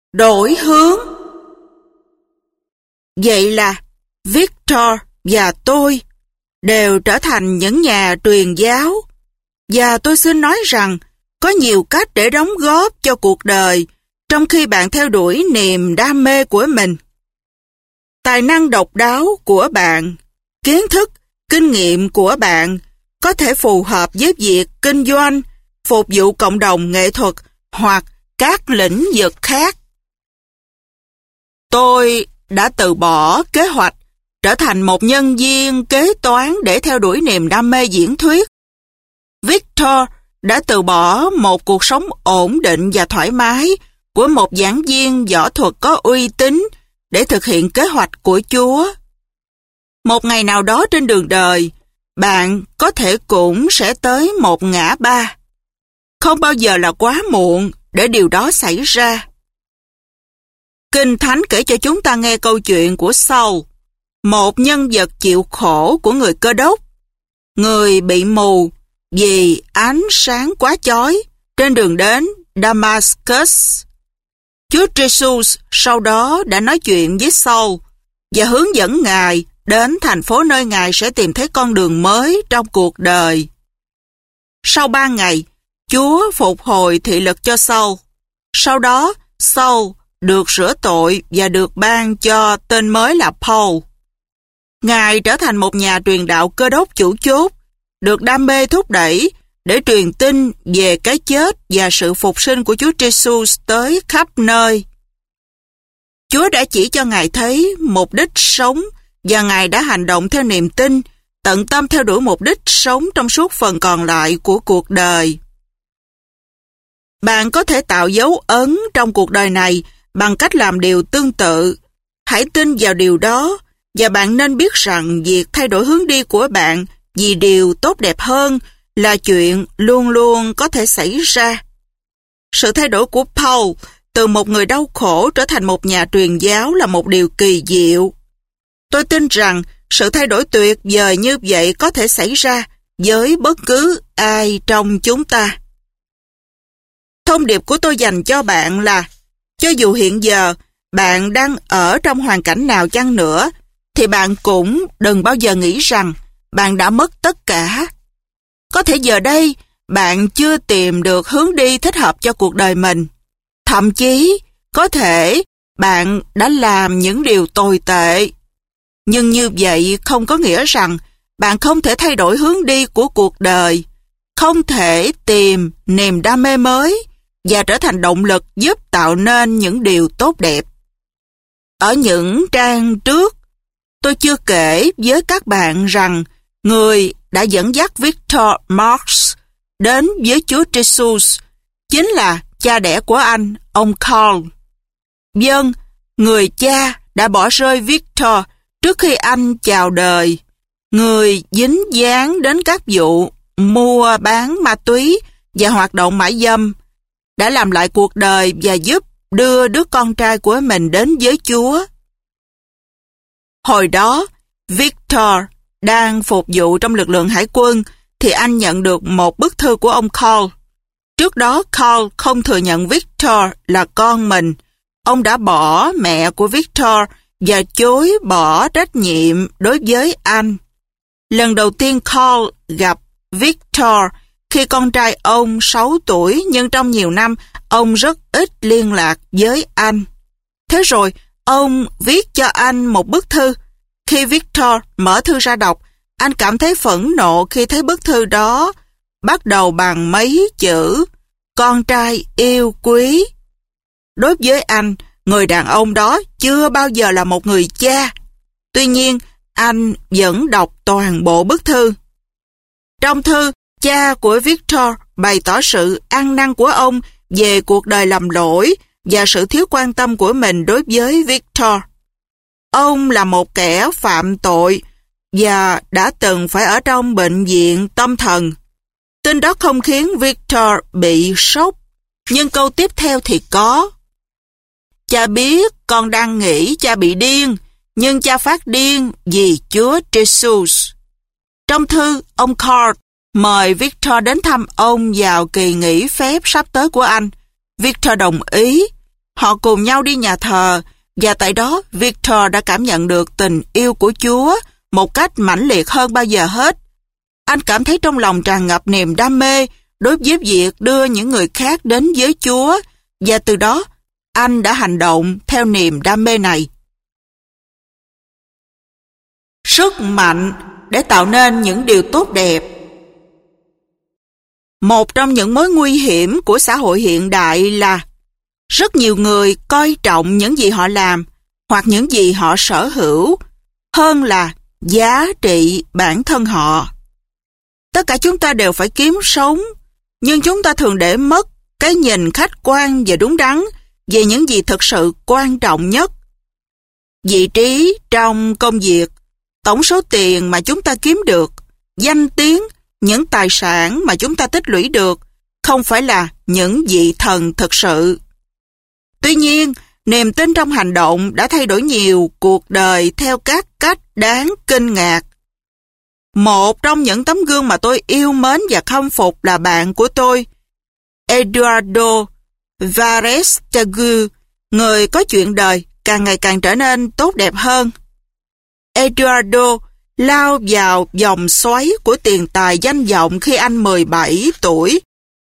Đổi hướng. Vậy là Victor và tôi đều trở thành những nhà truyền giáo. Và tôi xin nói rằng có nhiều cách để đóng góp cho cuộc đời trong khi bạn theo đuổi niềm đam mê của mình. Tài năng độc đáo của bạn, kiến thức, kinh nghiệm của bạn có thể phù hợp với việc kinh doanh, phục vụ cộng đồng nghệ thuật hoặc các lĩnh vực khác. Tôi đã từ bỏ kế hoạch trở thành một nhân viên kế toán để theo đuổi niềm đam mê diễn thuyết. Victor đã từ bỏ một cuộc sống ổn định và thoải mái của một giảng viên võ thuật có uy tín để thực hiện kế hoạch của Chúa. Một ngày nào đó trên đường đời, bạn có thể cũng sẽ tới một ngã ba. Không bao giờ là quá muộn để điều đó xảy ra. Kinh Thánh kể cho chúng ta nghe câu chuyện của Saul, một nhân vật chịu khổ của người Cơ Đốc, người bị mù vì ánh sáng quá chói trên đường đến Damascus. Chúa Jesus sau đó đã nói chuyện với Saul và hướng dẫn Ngài đến thành phố nơi Ngài sẽ tìm thấy con đường mới trong cuộc đời. Sau 3 ngày, Chúa phục hồi thị lực cho Saul. Sau đó, Saul được rửa tội và được ban cho tên mới là Paul. Ngài trở thành một nhà truyền đạo Cơ Đốc chủ chốt, được đam mê thúc đẩy để truyền tin về cái chết và sự phục sinh của Chúa Jesus tới khắp nơi. Chúa đã chỉ cho Ngài thấy mục đích sống và Ngài đã hành động theo niềm tin, tận tâm theo đuổi mục đích sống trong suốt phần còn lại của cuộc đời. Bạn có thể tạo dấu ấn trong cuộc đời này bằng cách làm điều tương tự. Hãy tin vào điều đó và bạn nên biết rằng việc thay đổi hướng đi của bạn vì điều tốt đẹp hơn là chuyện luôn luôn có thể xảy ra. Sự thay đổi của Paul từ một người đau khổ trở thành một nhà truyền giáo là một điều kỳ diệu. Tôi tin rằng sự thay đổi tuyệt vời như vậy có thể xảy ra với bất cứ ai trong chúng ta. Thông điệp của tôi dành cho bạn là cho dù hiện giờ bạn đang ở trong hoàn cảnh nào chăng nữa thì bạn cũng đừng bao giờ nghĩ rằng bạn đã mất tất cả. Có thể giờ đây bạn chưa tìm được hướng đi thích hợp cho cuộc đời mình. Thậm chí có thể bạn đã làm những điều tồi tệ. Nhưng như vậy không có nghĩa rằng bạn không thể thay đổi hướng đi của cuộc đời, không thể tìm niềm đam mê mới và trở thành động lực giúp tạo nên những điều tốt đẹp. Ở những trang trước, tôi chưa kể với các bạn rằng người đã dẫn dắt Victor Marx đến với Chúa Jesus chính là cha đẻ của anh, ông Carl. Vâng, người cha đã bỏ rơi Victor trước khi anh chào đời. Người dính dáng đến các vụ mua bán ma túy và hoạt động mại dâm đã làm lại cuộc đời và giúp đưa đứa con trai của mình đến với Chúa. Hồi đó, Victor đang phục vụ trong lực lượng hải quân thì anh nhận được một bức thư của ông Carl. Trước đó, Carl không thừa nhận Victor là con mình. Ông đã bỏ mẹ của Victor và chối bỏ trách nhiệm đối với anh. Lần đầu tiên Carl gặp Victor khi con trai ông 6 tuổi, nhưng trong nhiều năm ông rất ít liên lạc với anh. Thế rồi, ông viết cho anh một bức thư. Khi Victor mở thư ra đọc, anh cảm thấy phẫn nộ khi thấy bức thư đó bắt đầu bằng mấy chữ "Con trai yêu quý". Đối với anh, người đàn ông đó chưa bao giờ là một người cha. Tuy nhiên, anh vẫn đọc toàn bộ bức thư. Trong thư, cha của Victor bày tỏ sự ăn năn của ông về cuộc đời lầm lỗi và sự thiếu quan tâm của mình đối với Victor. Ông là một kẻ phạm tội và đã từng phải ở trong bệnh viện tâm thần. Tin đó không khiến Victor bị sốc, nhưng câu tiếp theo thì có. Cha biết con đang nghĩ cha bị điên, nhưng cha phát điên vì Chúa Jesus. Trong thư, ông Carl mời Victor đến thăm ông vào kỳ nghỉ phép sắp tới của anh. Victor đồng ý, Họ cùng nhau đi nhà thờ, và tại đó Victor đã cảm nhận được tình yêu của Chúa một cách mãnh liệt hơn bao giờ hết. Anh cảm thấy trong lòng tràn ngập niềm đam mê đối với việc đưa những người khác đến với Chúa, và từ đó anh đã hành động theo niềm đam mê này. Sức mạnh để tạo nên những điều tốt đẹp. Một trong những mối nguy hiểm của xã hội hiện đại là rất nhiều người coi trọng những gì họ làm hoặc những gì họ sở hữu hơn là giá trị bản thân họ. Tất cả chúng ta đều phải kiếm sống, nhưng chúng ta thường để mất cái nhìn khách quan và đúng đắn về những gì thực sự quan trọng nhất. Vị trí trong công việc, tổng số tiền mà chúng ta kiếm được, danh tiếng, những tài sản mà chúng ta tích lũy được không phải là những vị thần thực sự. Tuy nhiên, niềm tin trong hành động đã thay đổi nhiều cuộc đời theo các cách đáng kinh ngạc. Một trong những tấm gương mà tôi yêu mến và khâm phục là bạn của tôi, Eduardo Varestagu, người có chuyện đời càng ngày càng trở nên tốt đẹp hơn. Eduardo lao vào vòng xoáy của tiền tài danh vọng khi anh 17 tuổi.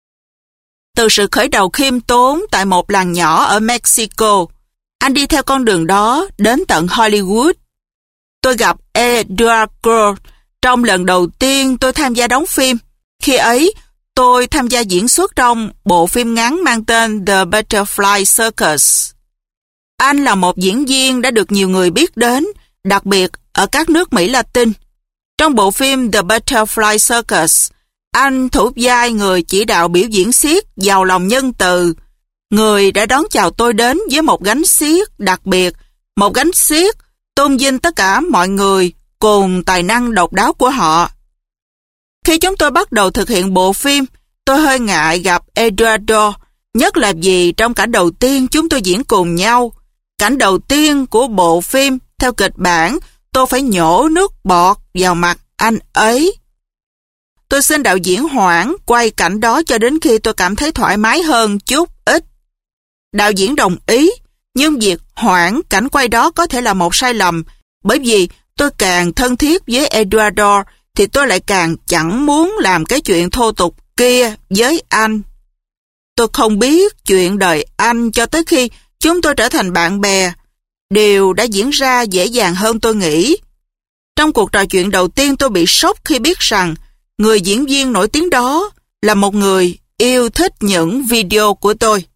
Từ sự khởi đầu khiêm tốn tại một làng nhỏ ở Mexico, anh đi theo con đường đó đến tận Hollywood. Tôi gặp Eduardo trong lần đầu tiên tôi tham gia đóng phim. Khi ấy, tôi tham gia diễn xuất trong bộ phim ngắn mang tên The Butterfly Circus. Anh là một diễn viên đã được nhiều người biết đến, đặc biệt ở các nước Mỹ Latin. Trong bộ phim The Butterfly Circus, anh thủ vai người chỉ đạo biểu diễn xiếc giàu lòng nhân từ, người đã đón chào tôi đến với một gánh xiếc đặc biệt, một gánh xiếc tôn vinh tất cả mọi người cùng tài năng độc đáo của họ. Khi chúng tôi bắt đầu thực hiện bộ phim, tôi hơi ngại gặp Eduardo, nhất là vì trong cảnh đầu tiên chúng tôi diễn cùng nhau. Cảnh đầu tiên của bộ phim, theo kịch bản, tôi phải nhổ nước bọt vào mặt anh ấy. Tôi xin đạo diễn hoãn quay cảnh đó cho đến khi tôi cảm thấy thoải mái hơn chút ít. Đạo diễn đồng ý, nhưng việc hoãn cảnh quay đó có thể là một sai lầm, bởi vì tôi càng thân thiết với Eduardo thì tôi lại càng chẳng muốn làm cái chuyện thô tục kia với anh. Tôi không biết chuyện đời anh cho tới khi chúng tôi trở thành bạn bè. Điều đã diễn ra dễ dàng hơn tôi nghĩ. Trong cuộc trò chuyện đầu tiên tôi bị sốc khi biết rằng người diễn viên nổi tiếng đó là một người yêu thích những video của tôi.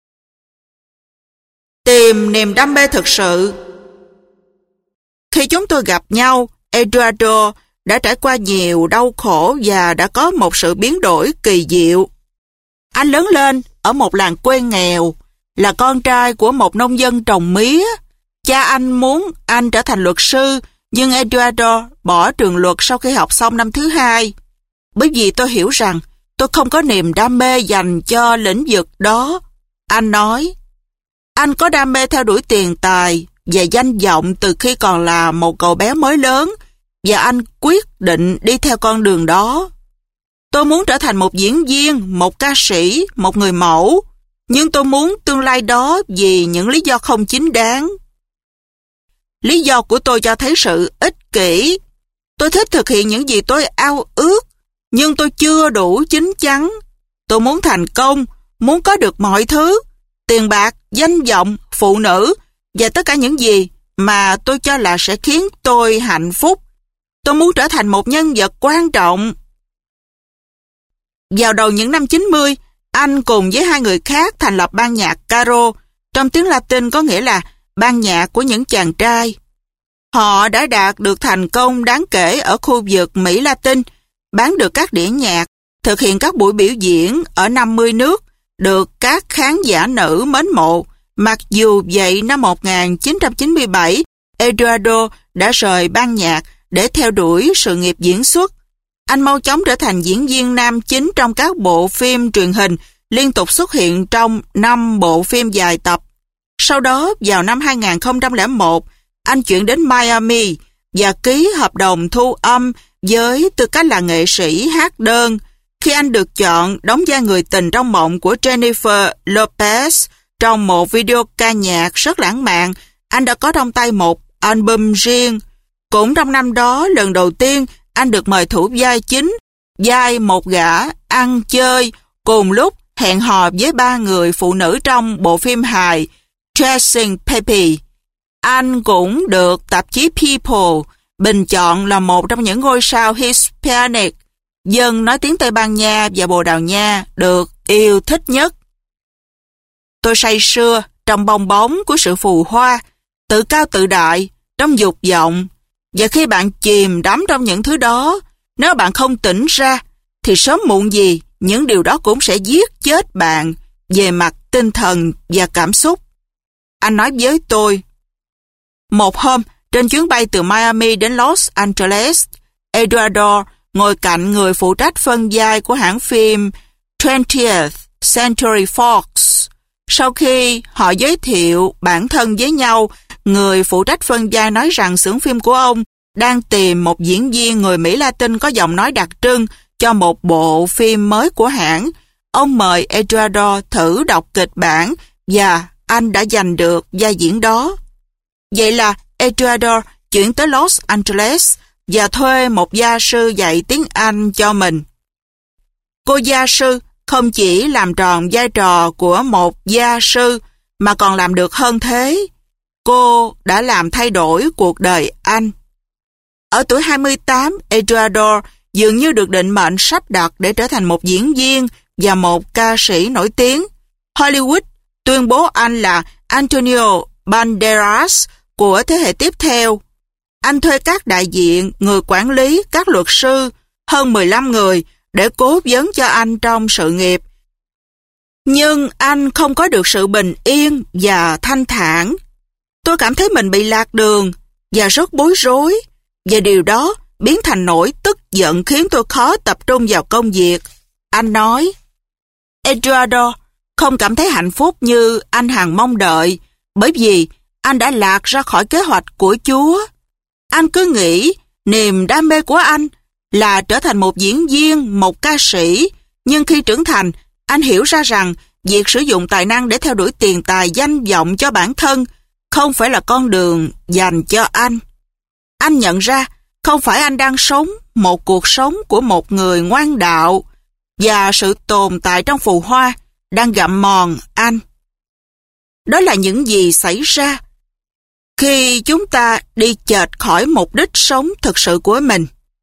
Tìm niềm đam mê thực sự. Khi chúng tôi gặp nhau, Eduardo đã trải qua nhiều đau khổ và đã có một sự biến đổi kỳ diệu. Anh lớn lên ở một làng quê nghèo, là con trai của một nông dân trồng mía. Cha anh muốn anh trở thành luật sư, nhưng Eduardo bỏ trường luật sau khi học xong năm thứ 2. Bởi vì tôi hiểu rằng tôi không có niềm đam mê dành cho lĩnh vực đó. Anh nói, anh có đam mê theo đuổi tiền tài và danh vọng từ khi còn là một cậu bé mới lớn, và anh quyết định đi theo con đường đó. Tôi muốn trở thành một diễn viên, một ca sĩ, một người mẫu, nhưng tôi muốn tương lai đó vì những lý do không chính đáng. Lý do của tôi cho thấy sự ích kỷ. Tôi thích thực hiện những gì tôi ao ước, nhưng tôi chưa đủ chín chắn. Tôi muốn thành công, muốn có được mọi thứ, tiền bạc, danh vọng, phụ nữ và tất cả những gì mà tôi cho là sẽ khiến tôi hạnh phúc. Tôi muốn trở thành một nhân vật quan trọng. Vào đầu những năm 90, anh cùng với 2 người khác thành lập ban nhạc Caro, trong tiếng Latin có nghĩa là ban nhạc của những chàng trai. Họ đã đạt được thành công đáng kể ở khu vực Mỹ Latin, bán được các đĩa nhạc, thực hiện các buổi biểu diễn ở 50 nước, được các khán giả nữ mến mộ. Mặc dù vậy, năm 1997, Eduardo đã rời ban nhạc để theo đuổi sự nghiệp diễn xuất. Anh mau chóng trở thành diễn viên nam chính trong các bộ phim truyền hình, liên tục xuất hiện trong 5 bộ phim dài tập. Sau đó, vào năm 2001, anh chuyển đến Miami và ký hợp đồng thu âm với tư cách là nghệ sĩ hát đơn. Khi anh được chọn đóng vai người tình trong mộng của Jennifer Lopez trong một video ca nhạc rất lãng mạn, anh đã có trong tay một album riêng. Cũng trong năm đó, lần đầu tiên anh được mời thủ vai chính, vai một gã ăn chơi, cùng lúc hẹn hò với 3 người phụ nữ trong bộ phim hài Chasing Pepe. Anh cũng được tạp chí People bình chọn là một trong những ngôi sao Hispanic, dân nói tiếng Tây Ban Nha và Bồ Đào Nha được yêu thích nhất. Tôi say sưa trong bong bóng của sự phù hoa, tự cao tự đại, trong dục vọng. Và khi bạn chìm đắm trong những thứ đó, nếu bạn không tỉnh ra, thì sớm muộn gì, những điều đó cũng sẽ giết chết bạn về mặt tinh thần và cảm xúc. Anh nói với tôi. Một hôm, trên chuyến bay từ Miami đến Los Angeles, Eduardo ngồi cạnh người phụ trách phân vai của hãng phim 20th Century Fox. Sau khi họ giới thiệu bản thân với nhau, người phụ trách phân vai nói rằng xưởng phim của ông đang tìm một diễn viên người Mỹ Latin có giọng nói đặc trưng cho một bộ phim mới của hãng. Ông mời Eduardo thử đọc kịch bản và anh đã giành được vai diễn đó. Vậy là Eduardo chuyển tới Los Angeles và thuê một gia sư dạy tiếng Anh cho mình. Cô gia sư không chỉ làm tròn vai trò của một gia sư mà còn làm được hơn thế. Cô đã làm thay đổi cuộc đời anh. Ở tuổi 28, Eduardo dường như được định mệnh sắp đặt để trở thành một diễn viên và một ca sĩ nổi tiếng. Hollywood tuyên bố anh là Antonio Banderas của thế hệ tiếp theo. Anh thuê các đại diện, người quản lý, các luật sư, hơn 15 người để cố vấn cho anh trong sự nghiệp. Nhưng anh không có được sự bình yên và thanh thản. Tôi cảm thấy mình bị lạc đường và rất bối rối, và điều đó biến thành nỗi tức giận khiến tôi khó tập trung vào công việc. Anh nói, Eduardo không cảm thấy hạnh phúc như anh hằng mong đợi, bởi vì anh đã lạc ra khỏi kế hoạch của Chúa. Anh cứ nghĩ niềm đam mê của anh là trở thành một diễn viên, một ca sĩ, nhưng khi trưởng thành, anh hiểu ra rằng việc sử dụng tài năng để theo đuổi tiền tài danh vọng cho bản thân không phải là con đường dành cho anh. Anh nhận ra không phải anh đang sống một cuộc sống của một người ngoan đạo, và sự tồn tại trong phù hoa đang gặm mòn anh. Đó là những gì xảy ra khi chúng ta đi chệch khỏi mục đích sống thực sự của mình.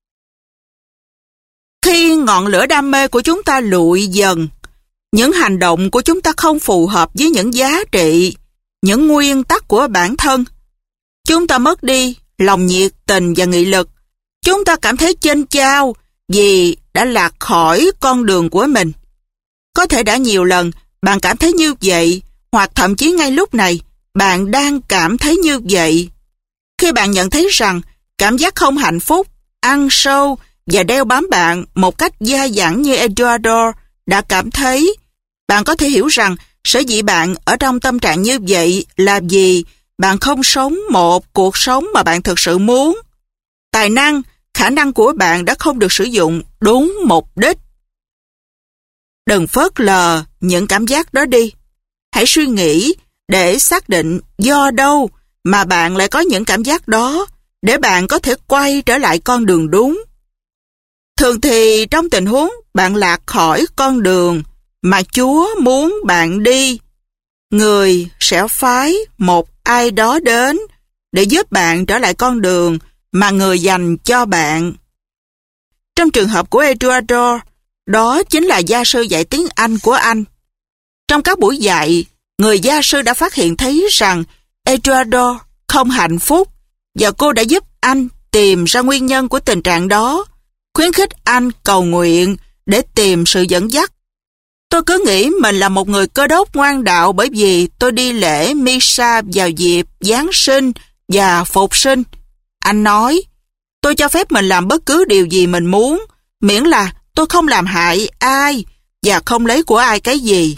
Khi ngọn lửa đam mê của chúng ta lụi dần, những hành động của chúng ta không phù hợp với những giá trị, những nguyên tắc của bản thân. Chúng ta mất đi lòng nhiệt tình và nghị lực. Chúng ta cảm thấy chênh chao vì đã lạc khỏi con đường của mình. Có thể đã nhiều lần bạn cảm thấy như vậy, hoặc thậm chí ngay lúc này bạn đang cảm thấy như vậy. Khi bạn nhận thấy rằng cảm giác không hạnh phúc, ăn sâu và đeo bám bạn một cách dai dẳng như Eduardo đã cảm thấy, bạn có thể hiểu rằng sở dĩ bạn ở trong tâm trạng như vậy là vì bạn không sống một cuộc sống mà bạn thực sự muốn. Tài năng, khả năng của bạn đã không được sử dụng đúng mục đích. Đừng phớt lờ những cảm giác đó đi. Hãy suy nghĩ để xác định do đâu mà bạn lại có những cảm giác đó, để bạn có thể quay trở lại con đường đúng. Thường thì trong tình huống bạn lạc khỏi con đường mà Chúa muốn bạn đi, người sẽ phái một ai đó đến để giúp bạn trở lại con đường mà người dành cho bạn. Trong trường hợp của Eduardo, đó chính là gia sư dạy tiếng Anh của anh. Trong các buổi dạy, người gia sư đã phát hiện thấy rằng Eduardo không hạnh phúc, và cô đã giúp anh tìm ra nguyên nhân của tình trạng đó, khuyến khích anh cầu nguyện để tìm sự dẫn dắt. Tôi cứ nghĩ mình là một người Cơ Đốc ngoan đạo bởi vì tôi đi lễ Misa vào dịp Giáng sinh và Phục sinh. Anh nói, tôi cho phép mình làm bất cứ điều gì mình muốn, miễn là tôi không làm hại ai và không lấy của ai cái gì.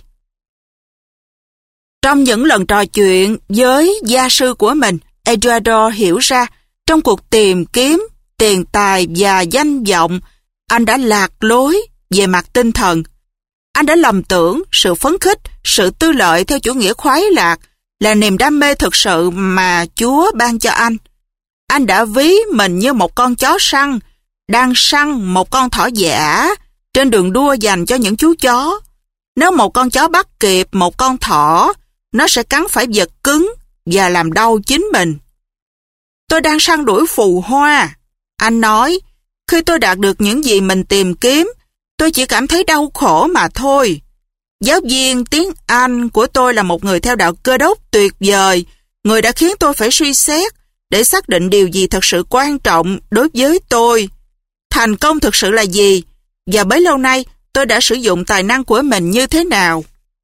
Trong những lần trò chuyện với gia sư của mình, Eduardo hiểu ra trong cuộc tìm kiếm tiền tài và danh vọng, anh đã lạc lối về mặt tinh thần. Anh đã lầm tưởng sự phấn khích, sự tư lợi theo chủ nghĩa khoái lạc là niềm đam mê thực sự mà Chúa ban cho anh. Anh đã ví mình như một con chó săn, đang săn một con thỏ dã trên đường đua dành cho những chú chó. Nếu một con chó bắt kịp một con thỏ, nó sẽ cắn phải vật cứng và làm đau chính mình. Tôi đang săn đuổi phù hoa. Anh nói, khi tôi đạt được những gì mình tìm kiếm, tôi chỉ cảm thấy đau khổ mà thôi. Giáo viên tiếng Anh của tôi là một người theo đạo Cơ Đốc tuyệt vời, người đã khiến tôi phải suy xét để xác định điều gì thật sự quan trọng đối với tôi. Thành công thực sự là gì? Và bấy lâu nay tôi đã sử dụng tài năng của mình như thế nào?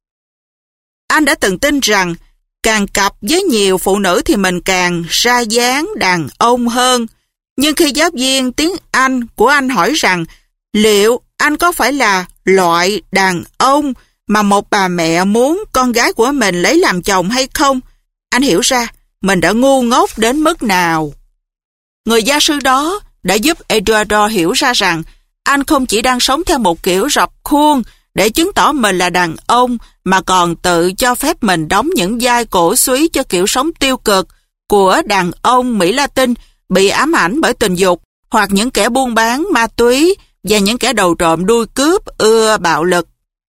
Anh đã từng tin rằng càng cặp với nhiều phụ nữ thì mình càng ra dáng đàn ông hơn. Nhưng khi giáo viên tiếng Anh của anh hỏi rằng liệu anh có phải là loại đàn ông mà một bà mẹ muốn con gái của mình lấy làm chồng hay không, anh hiểu ra mình đã ngu ngốc đến mức nào. Người gia sư đó đã giúp Eduardo hiểu ra rằng anh không chỉ đang sống theo một kiểu rập khuôn để chứng tỏ mình là đàn ông, mà còn tự cho phép mình đóng những vai cổ súy cho kiểu sống tiêu cực của đàn ông Mỹ Latin bị ám ảnh bởi tình dục, hoặc những kẻ buôn bán ma túy và những kẻ đầu trộm đuôi cướp ưa bạo lực.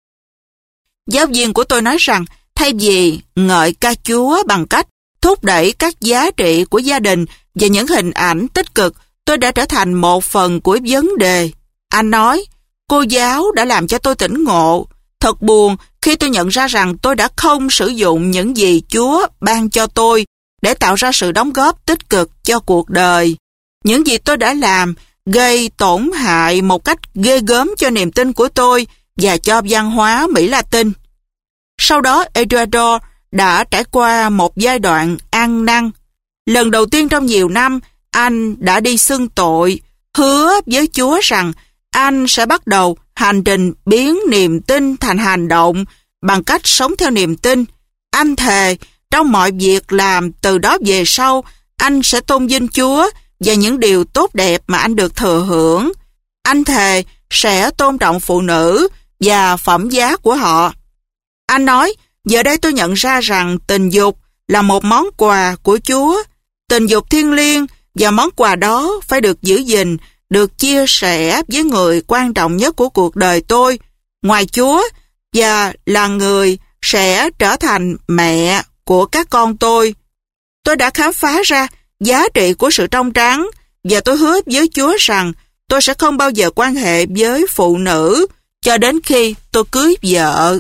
Giáo viên của tôi nói rằng thay vì ngợi ca Chúa bằng cách thúc đẩy các giá trị của gia đình và những hình ảnh tích cực, tôi đã trở thành một phần của vấn đề. Anh nói, cô giáo đã làm cho tôi tỉnh ngộ. Thật buồn khi tôi nhận ra rằng tôi đã không sử dụng những gì Chúa ban cho tôi để tạo ra sự đóng góp tích cực cho cuộc đời. Những gì tôi đã làm gây tổn hại một cách ghê gớm cho niềm tin của tôi và cho văn hóa Mỹ Latin. Sau đó, Eduardo đã trải qua một giai đoạn ăn năn. Lần đầu tiên trong nhiều năm, anh đã đi xưng tội, hứa với Chúa rằng anh sẽ bắt đầu hành trình biến niềm tin thành hành động bằng cách sống theo niềm tin. Anh thề, trong mọi việc làm từ đó về sau, anh sẽ tôn vinh Chúa và những điều tốt đẹp mà anh được thừa hưởng. Anh thề sẽ tôn trọng phụ nữ và phẩm giá của họ. Anh nói, giờ đây tôi nhận ra rằng tình dục là một món quà của Chúa. Tình dục thiêng liêng và món quà đó phải được giữ gìn, được chia sẻ với người quan trọng nhất của cuộc đời tôi, ngoài Chúa, và là người sẽ trở thành mẹ của các con tôi. Tôi đã khám phá ra giá trị của sự trong trắng và tôi hứa với Chúa rằng tôi sẽ không bao giờ quan hệ với phụ nữ cho đến khi tôi cưới vợ.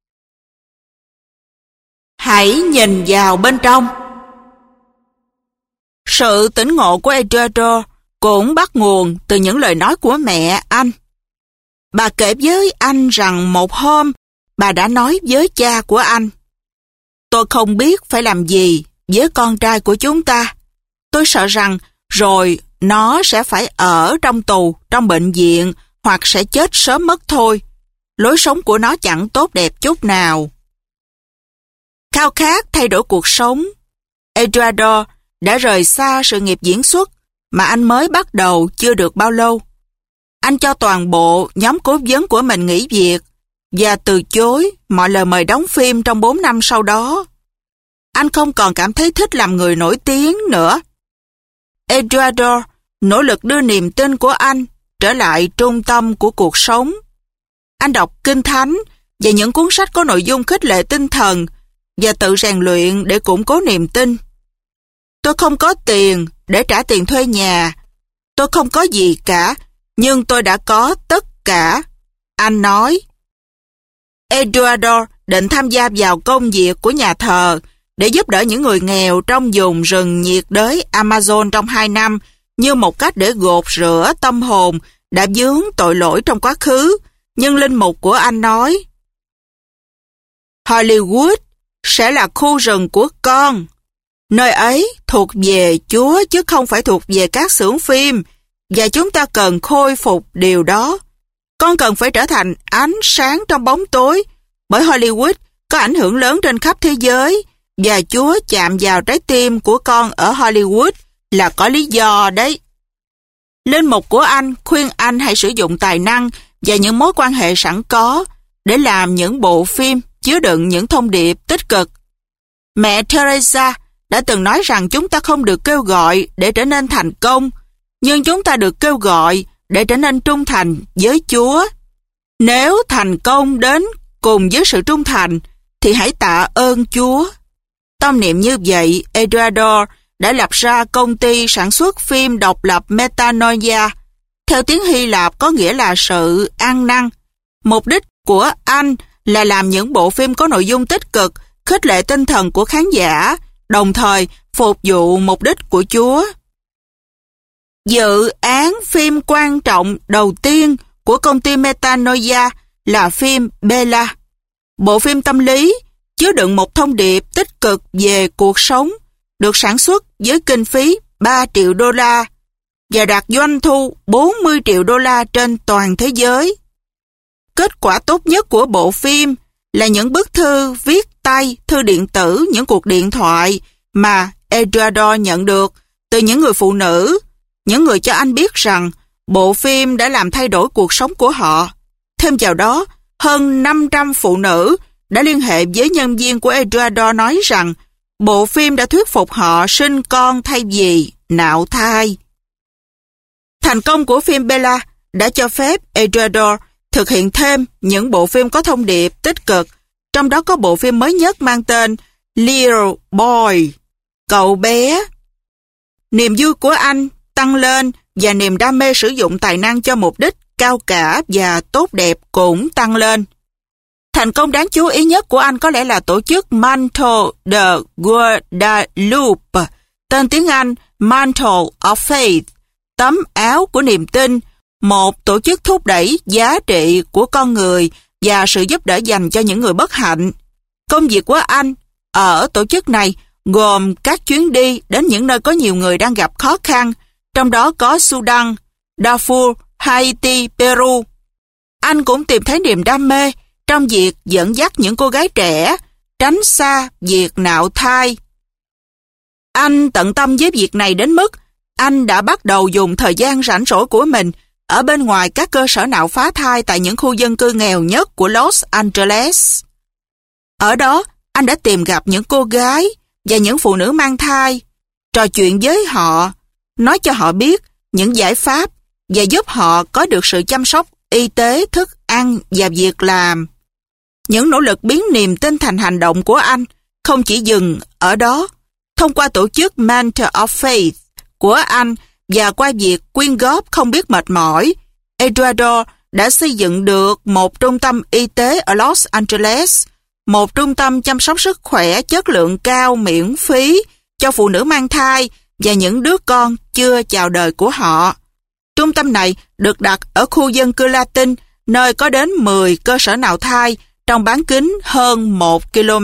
Hãy nhìn vào bên trong. Sự tỉnh ngộ của Eduardo cũng bắt nguồn từ những lời nói của mẹ anh. Bà kể với anh rằng một hôm bà đã nói với cha của anh: tôi không biết phải làm gì với con trai của chúng ta. Tôi sợ rằng rồi nó sẽ phải ở trong tù, trong bệnh viện hoặc sẽ chết sớm mất thôi. Lối sống của nó chẳng tốt đẹp chút nào. Khao khát thay đổi cuộc sống, Eduardo đã rời xa sự nghiệp diễn xuất mà anh mới bắt đầu chưa được bao lâu. Anh cho toàn bộ nhóm cố vấn của mình nghỉ việc và từ chối mọi lời mời đóng phim trong 4 năm sau đó. Anh không còn cảm thấy thích làm người nổi tiếng nữa. Eduardo nỗ lực đưa niềm tin của anh trở lại trung tâm của cuộc sống. Anh đọc Kinh Thánh và những cuốn sách có nội dung khích lệ tinh thần và tự rèn luyện để củng cố niềm tin. Tôi không có tiền để trả tiền thuê nhà. Tôi không có gì cả, nhưng tôi đã có tất cả, anh nói. Eduardo định tham gia vào công việc của nhà thờ để giúp đỡ những người nghèo trong vùng rừng nhiệt đới Amazon trong 2 năm như một cách để gột rửa tâm hồn đã vướng tội lỗi trong quá khứ. Nhưng linh mục của anh nói: Hollywood sẽ là khu rừng của con. Nơi ấy thuộc về Chúa chứ không phải thuộc về các xưởng phim, và chúng ta cần khôi phục điều đó. Con cần phải trở thành ánh sáng trong bóng tối, bởi Hollywood có ảnh hưởng lớn trên khắp thế giới, và Chúa chạm vào trái tim của con ở Hollywood là có lý do đấy. Linh mục của anh khuyên anh hãy sử dụng tài năng và những mối quan hệ sẵn có để làm những bộ phim chứa đựng những thông điệp tích cực. Mẹ Teresa đã từng nói rằng chúng ta không được kêu gọi để trở nên thành công, nhưng chúng ta được kêu gọi để trở nên trung thành với Chúa. Nếu thành công đến cùng với sự trung thành, thì hãy tạ ơn Chúa. Tâm niệm như vậy, Eduardo đã lập ra công ty sản xuất phim độc lập Metanoia. Theo tiếng Hy Lạp có nghĩa là sự ăn năn. Mục đích của anh là làm những bộ phim có nội dung tích cực, khích lệ tinh thần của khán giả, đồng thời phục vụ mục đích của Chúa. Dự án phim quan trọng đầu tiên của công ty Metanoia là phim Bella. Bộ phim tâm lý chứa đựng một thông điệp tích cực về cuộc sống, được sản xuất với kinh phí 3 triệu đô la và đạt doanh thu 40 triệu đô la trên toàn thế giới. Kết quả tốt nhất của bộ phim là những bức thư viết tay, thư điện tử, những cuộc điện thoại mà Eduardo nhận được từ những người phụ nữ, những người cho anh biết rằng bộ phim đã làm thay đổi cuộc sống của họ. Thêm vào đó, hơn 500 phụ nữ đã liên hệ với nhân viên của Eduardo nói rằng bộ phim đã thuyết phục họ sinh con thay vì nạo thai. Thành công của phim Bella đã cho phép Eduardo thực hiện thêm những bộ phim có thông điệp tích cực, trong đó có bộ phim mới nhất mang tên Little Boy, cậu bé. Niềm vui của anh tăng lên và niềm đam mê sử dụng tài năng cho mục đích cao cả và tốt đẹp cũng tăng lên. Thành công đáng chú ý nhất của anh có lẽ là tổ chức Mantle de Guadalupe, tên tiếng Anh Mantle of Faith, tấm áo của niềm tin, một tổ chức thúc đẩy giá trị của con người và sự giúp đỡ dành cho những người bất hạnh. Công việc của anh ở tổ chức này gồm các chuyến đi đến những nơi có nhiều người đang gặp khó khăn, trong đó có Sudan, Darfur, Haiti, Peru. Anh cũng tìm thấy niềm đam mê trong việc dẫn dắt những cô gái trẻ tránh xa việc nạo thai. Anh tận tâm với việc này đến mức anh đã bắt đầu dùng thời gian rảnh rỗi của mình ở bên ngoài các cơ sở nạo phá thai tại những khu dân cư nghèo nhất của Los Angeles. Ở đó, anh đã tìm gặp những cô gái và những phụ nữ mang thai, trò chuyện với họ, nói cho họ biết những giải pháp và giúp họ có được sự chăm sóc y tế, thức ăn và việc làm. Những nỗ lực biến niềm tin thành hành động của anh không chỉ dừng ở đó. Thông qua tổ chức Mantle of Faith của anh và qua việc quyên góp không biết mệt mỏi, Eduardo đã xây dựng được một trung tâm y tế ở Los Angeles, một trung tâm chăm sóc sức khỏe chất lượng cao miễn phí cho phụ nữ mang thai và những đứa con chưa chào đời của họ. Trung tâm này được đặt ở khu dân cư Latin, nơi có đến 10 cơ sở nạo thai trong bán kính hơn 1 km.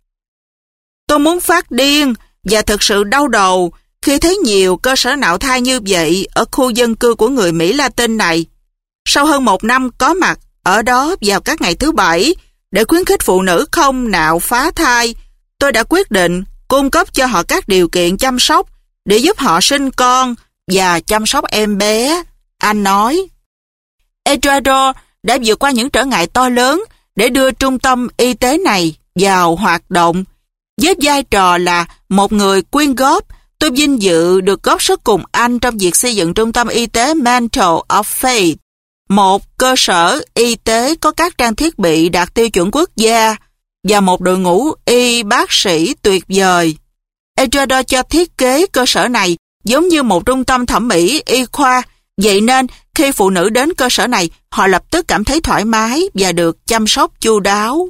Tôi muốn phát điên và thực sự đau đầu khi thấy nhiều cơ sở nạo thai như vậy ở khu dân cư của người Mỹ Latin này. Sau hơn 1 năm có mặt ở đó vào các ngày thứ Bảy để khuyến khích phụ nữ không nạo phá thai, tôi đã quyết định cung cấp cho họ các điều kiện chăm sóc để giúp họ sinh con và chăm sóc em bé, anh nói. Eduardo đã vượt qua những trở ngại to lớn để đưa trung tâm y tế này vào hoạt động. Với vai trò là một người quyên góp, tôi vinh dự được góp sức cùng anh trong việc xây dựng trung tâm y tế Mantle of Faith, một cơ sở y tế có các trang thiết bị đạt tiêu chuẩn quốc gia và một đội ngũ y bác sĩ tuyệt vời. Eduardo cho thiết kế cơ sở này giống như một trung tâm thẩm mỹ y khoa, vậy nên khi phụ nữ đến cơ sở này, họ lập tức cảm thấy thoải mái và được chăm sóc chu đáo.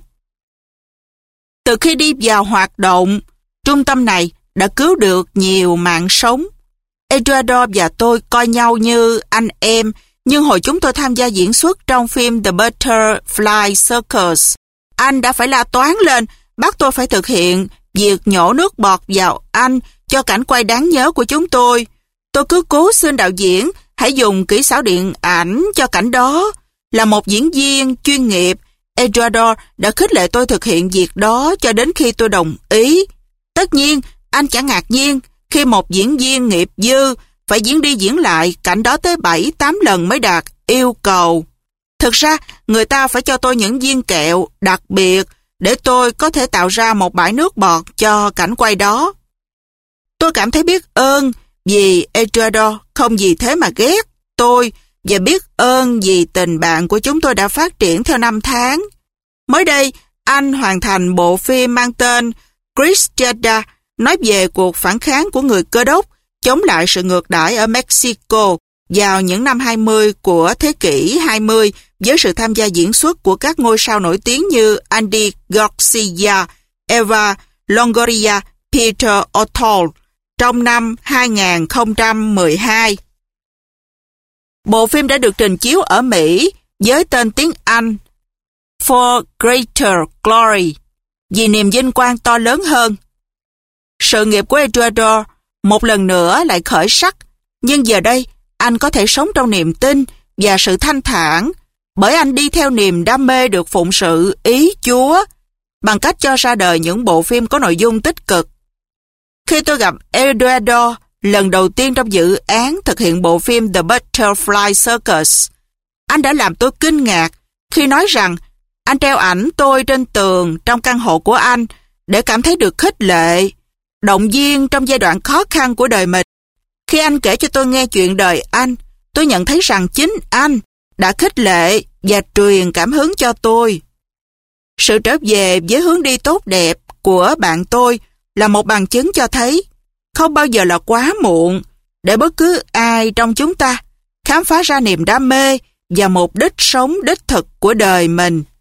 Từ khi đi vào hoạt động, trung tâm này đã cứu được nhiều mạng sống. Eduardo và tôi coi nhau như anh em, nhưng hồi chúng tôi tham gia diễn xuất trong phim The Butterfly Circus, anh đã phải la toáng lên, bắt tôi phải thực hiện việc nhổ nước bọt vào anh cho cảnh quay đáng nhớ của chúng tôi. Tôi cứ cố xin đạo diễn hãy dùng kỹ xảo điện ảnh cho cảnh đó. Là một diễn viên chuyên nghiệp, Eduardo đã khích lệ tôi thực hiện việc đó cho đến khi tôi đồng ý. Tất nhiên, anh chẳng ngạc nhiên khi một diễn viên nghiệp dư phải diễn đi diễn lại cảnh đó tới 7-8 lần mới đạt yêu cầu. Thực ra, người ta phải cho tôi những viên kẹo đặc biệt để tôi có thể tạo ra một bãi nước bọt cho cảnh quay đó. Tôi cảm thấy biết ơn vì Eduardo không vì thế mà ghét tôi, và biết ơn vì tình bạn của chúng tôi đã phát triển theo năm tháng. Mới đây, anh hoàn thành bộ phim mang tên Cristiada, nói về cuộc phản kháng của người Cơ đốc chống lại sự ngược đãi ở Mexico vào những năm 20 của thế kỷ 20 với sự tham gia diễn xuất của các ngôi sao nổi tiếng như Andy Garcia, Eva Longoria, Peter O'Toole trong năm 2012. Bộ phim đã được trình chiếu ở Mỹ với tên tiếng Anh For Greater Glory, vì niềm vinh quang to lớn hơn. Sự nghiệp của Eduardo một lần nữa lại khởi sắc, nhưng giờ đây anh có thể sống trong niềm tin và sự thanh thản, bởi anh đi theo niềm đam mê được phụng sự ý Chúa bằng cách cho ra đời những bộ phim có nội dung tích cực. Khi tôi gặp Eduardo lần đầu tiên trong dự án thực hiện bộ phim The Butterfly Circus, anh đã làm tôi kinh ngạc khi nói rằng anh treo ảnh tôi trên tường trong căn hộ của anh để cảm thấy được khích lệ, động viên trong giai đoạn khó khăn của đời mình. Khi anh kể cho tôi nghe chuyện đời anh, tôi nhận thấy rằng chính anh đã khích lệ và truyền cảm hứng cho tôi. Sự trở về với hướng đi tốt đẹp của bạn tôi là một bằng chứng cho thấy không bao giờ là quá muộn để bất cứ ai trong chúng ta khám phá ra niềm đam mê và mục đích sống đích thực của đời mình.